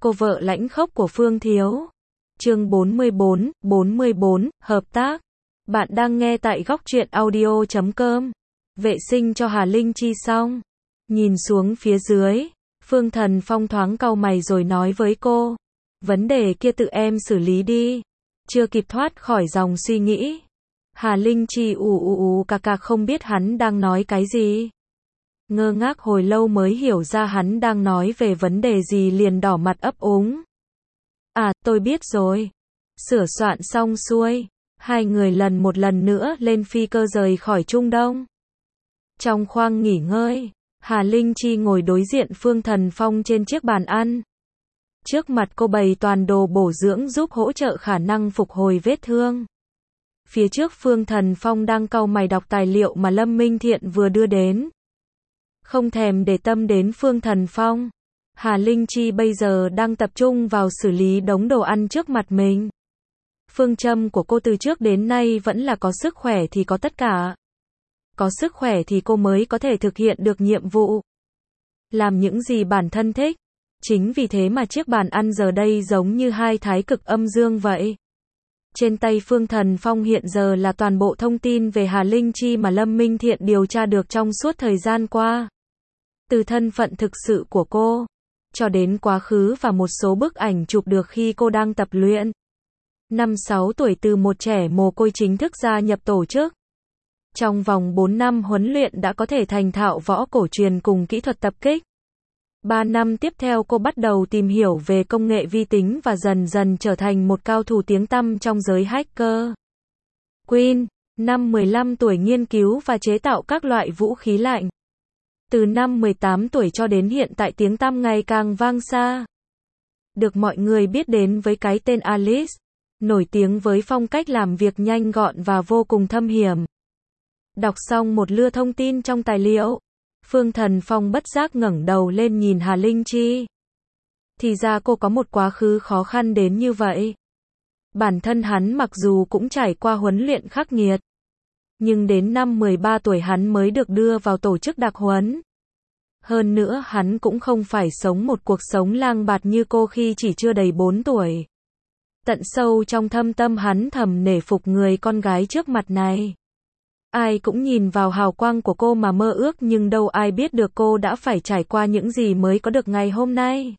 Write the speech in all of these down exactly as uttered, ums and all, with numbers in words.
Cô vợ lãnh khốc của Phương Thiếu. Chương bốn mươi bốn, bốn mươi bốn, hợp tác. Bạn đang nghe tại góc truyện audio chấm com. Vệ sinh cho Hà Linh Chi xong. Nhìn xuống phía dưới, Phương Thần Phong thoáng cau mày rồi nói với cô. Vấn đề kia tự em xử lý đi. Chưa kịp thoát khỏi dòng suy nghĩ. Hà Linh Chi ù ù ù cà cà không biết hắn đang nói cái gì. Ngơ ngác hồi lâu mới hiểu ra hắn đang nói về vấn đề gì liền đỏ mặt ấp úng. À, tôi biết rồi. Sửa soạn xong xuôi, hai người lần một lần nữa lên phi cơ rời khỏi Trung Đông. Trong khoang nghỉ ngơi, Hà Linh Chi ngồi đối diện Phương Thần Phong trên chiếc bàn ăn. Trước mặt cô bày toàn đồ bổ dưỡng giúp hỗ trợ khả năng phục hồi vết thương. Phía trước Phương Thần Phong đang cau mày đọc tài liệu mà Lâm Minh Thiện vừa đưa đến. Không thèm để tâm đến Phương Thần Phong. Hà Linh Chi bây giờ đang tập trung vào xử lý đống đồ ăn trước mặt mình. Phương châm của cô từ trước đến nay vẫn là có sức khỏe thì có tất cả. Có sức khỏe thì cô mới có thể thực hiện được nhiệm vụ. Làm những gì bản thân thích. Chính vì thế mà chiếc bàn ăn giờ đây giống như hai thái cực âm dương vậy. Trên tay Phương Thần Phong hiện giờ là toàn bộ thông tin về Hà Linh Chi mà Lâm Minh Thiện điều tra được trong suốt thời gian qua. Từ thân phận thực sự của cô, cho đến quá khứ và một số bức ảnh chụp được khi cô đang tập luyện. Năm sáu tuổi từ một trẻ mồ côi chính thức gia nhập tổ chức. Trong vòng bốn năm huấn luyện đã có thể thành thạo võ cổ truyền cùng kỹ thuật tập kích. ba năm tiếp theo cô bắt đầu tìm hiểu về công nghệ vi tính và dần dần trở thành một cao thủ tiếng tăm trong giới hacker. Queen, năm mười lăm tuổi nghiên cứu và chế tạo các loại vũ khí lạnh. Từ năm mười tám tuổi cho đến hiện tại tiếng tăm ngày càng vang xa. Được mọi người biết đến với cái tên Alice, nổi tiếng với phong cách làm việc nhanh gọn và vô cùng thâm hiểm. Đọc xong một lưa thông tin trong tài liệu, Phương Thần Phong bất giác ngẩng đầu lên nhìn Hà Linh Chi. Thì ra cô có một quá khứ khó khăn đến như vậy. Bản thân hắn mặc dù cũng trải qua huấn luyện khắc nghiệt, nhưng đến năm mười ba tuổi hắn mới được đưa vào tổ chức đặc huấn. Hơn nữa hắn cũng không phải sống một cuộc sống lang bạt như cô khi chỉ chưa đầy bốn tuổi. Tận sâu trong thâm tâm hắn thầm nể phục người con gái trước mặt này. Ai cũng nhìn vào hào quang của cô mà mơ ước nhưng đâu ai biết được cô đã phải trải qua những gì mới có được ngày hôm nay.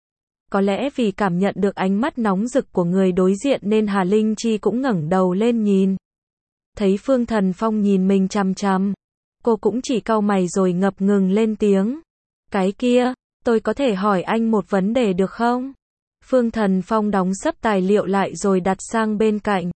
Có lẽ vì cảm nhận được ánh mắt nóng rực của người đối diện nên Hà Linh Chi cũng ngẩng đầu lên nhìn. Thấy Phương Thần Phong nhìn mình chằm chằm, cô cũng chỉ cau mày rồi ngập ngừng lên tiếng. Cái kia, tôi có thể hỏi anh một vấn đề được không? Phương Thần Phong đóng sấp tài liệu lại rồi đặt sang bên cạnh.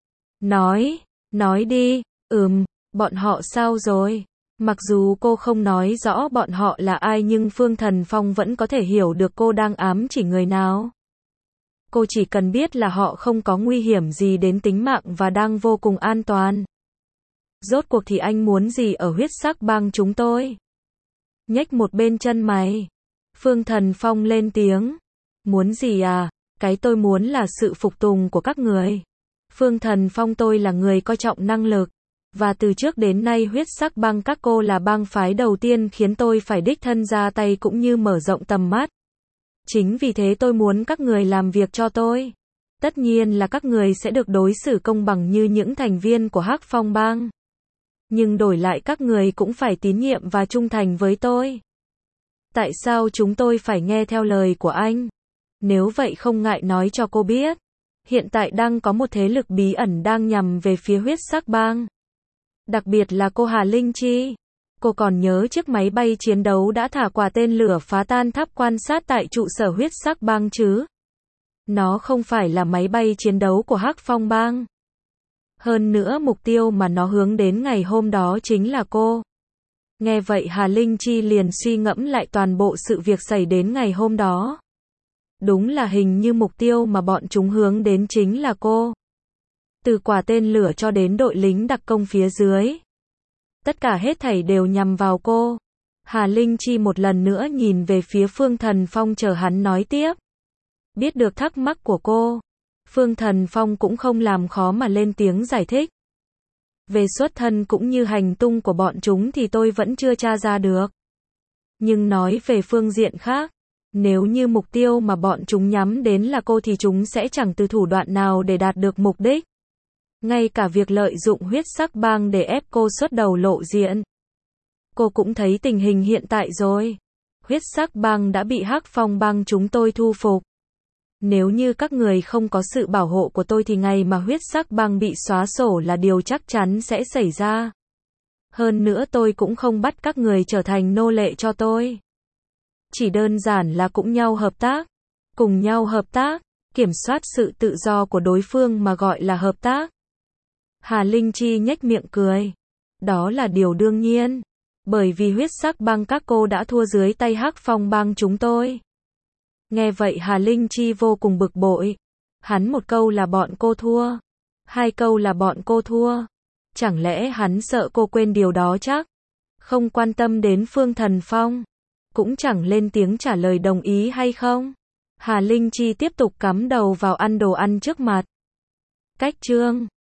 Nói, nói đi. Ừm, bọn họ sao rồi? Mặc dù cô không nói rõ bọn họ là ai nhưng Phương Thần Phong vẫn có thể hiểu được cô đang ám chỉ người nào. Cô chỉ cần biết là họ không có nguy hiểm gì đến tính mạng và đang vô cùng an toàn. Rốt cuộc thì anh muốn gì ở huyết sắc bang chúng tôi? Nhếch một bên chân mày. Phương Thần Phong lên tiếng. Muốn gì à? Cái tôi muốn là sự phục tùng của các người. Phương Thần Phong tôi là người coi trọng năng lực. Và từ trước đến nay huyết sắc bang các cô là bang phái đầu tiên khiến tôi phải đích thân ra tay cũng như mở rộng tầm mắt. Chính vì thế tôi muốn các người làm việc cho tôi. Tất nhiên là các người sẽ được đối xử công bằng như những thành viên của Hắc Phong bang. Nhưng đổi lại các người cũng phải tín nhiệm và trung thành với tôi. Tại sao chúng tôi phải nghe theo lời của anh? Nếu vậy không ngại nói cho cô biết. Hiện tại đang có một thế lực bí ẩn đang nhằm về phía huyết sắc bang. Đặc biệt là cô Hà Linh Chi. Cô còn nhớ chiếc máy bay chiến đấu đã thả quả tên lửa phá tan tháp quan sát tại trụ sở huyết sắc bang chứ? Nó không phải là máy bay chiến đấu của Hắc Phong bang. Hơn nữa mục tiêu mà nó hướng đến ngày hôm đó chính là cô. Nghe vậy Hà Linh Chi liền suy ngẫm lại toàn bộ sự việc xảy đến ngày hôm đó. Đúng là hình như mục tiêu mà bọn chúng hướng đến chính là cô. Từ quả tên lửa cho đến đội lính đặc công phía dưới. Tất cả hết thảy đều nhằm vào cô. Hà Linh Chi một lần nữa nhìn về phía Phương Thần Phong chờ hắn nói tiếp. Biết được thắc mắc của cô, Phương Thần Phong cũng không làm khó mà lên tiếng giải thích. Về xuất thân cũng như hành tung của bọn chúng thì tôi vẫn chưa tra ra được. Nhưng nói về phương diện khác, Nếu như mục tiêu mà bọn chúng nhắm đến là cô thì chúng sẽ chẳng từ thủ đoạn nào để đạt được mục đích. Ngay cả việc lợi dụng huyết sắc bang để ép cô xuất đầu lộ diện. Cô cũng thấy tình hình hiện tại rồi. Huyết sắc bang đã bị Hắc Phong bang chúng tôi thu phục. Nếu như các người không có sự bảo hộ của tôi thì ngày mà huyết sắc bang bị xóa sổ là điều chắc chắn sẽ xảy ra. Hơn nữa tôi cũng không bắt các người trở thành nô lệ cho tôi. Chỉ đơn giản là cũng nhau hợp tác. Cùng nhau hợp tác, kiểm soát sự tự do của đối phương mà gọi là hợp tác. Hà Linh Chi nhếch miệng cười. Đó là điều đương nhiên. Bởi vì huyết sắc bang các cô đã thua dưới tay Hắc Phong bang chúng tôi. Nghe vậy Hà Linh Chi vô cùng bực bội. Hắn một câu là bọn cô thua. Hai câu là bọn cô thua. Chẳng lẽ hắn sợ cô quên điều đó chắc? Không quan tâm đến Phương Thần Phong. Cũng chẳng lên tiếng trả lời đồng ý hay không? Hà Linh Chi tiếp tục cắm đầu vào ăn đồ ăn trước mặt. Cách chương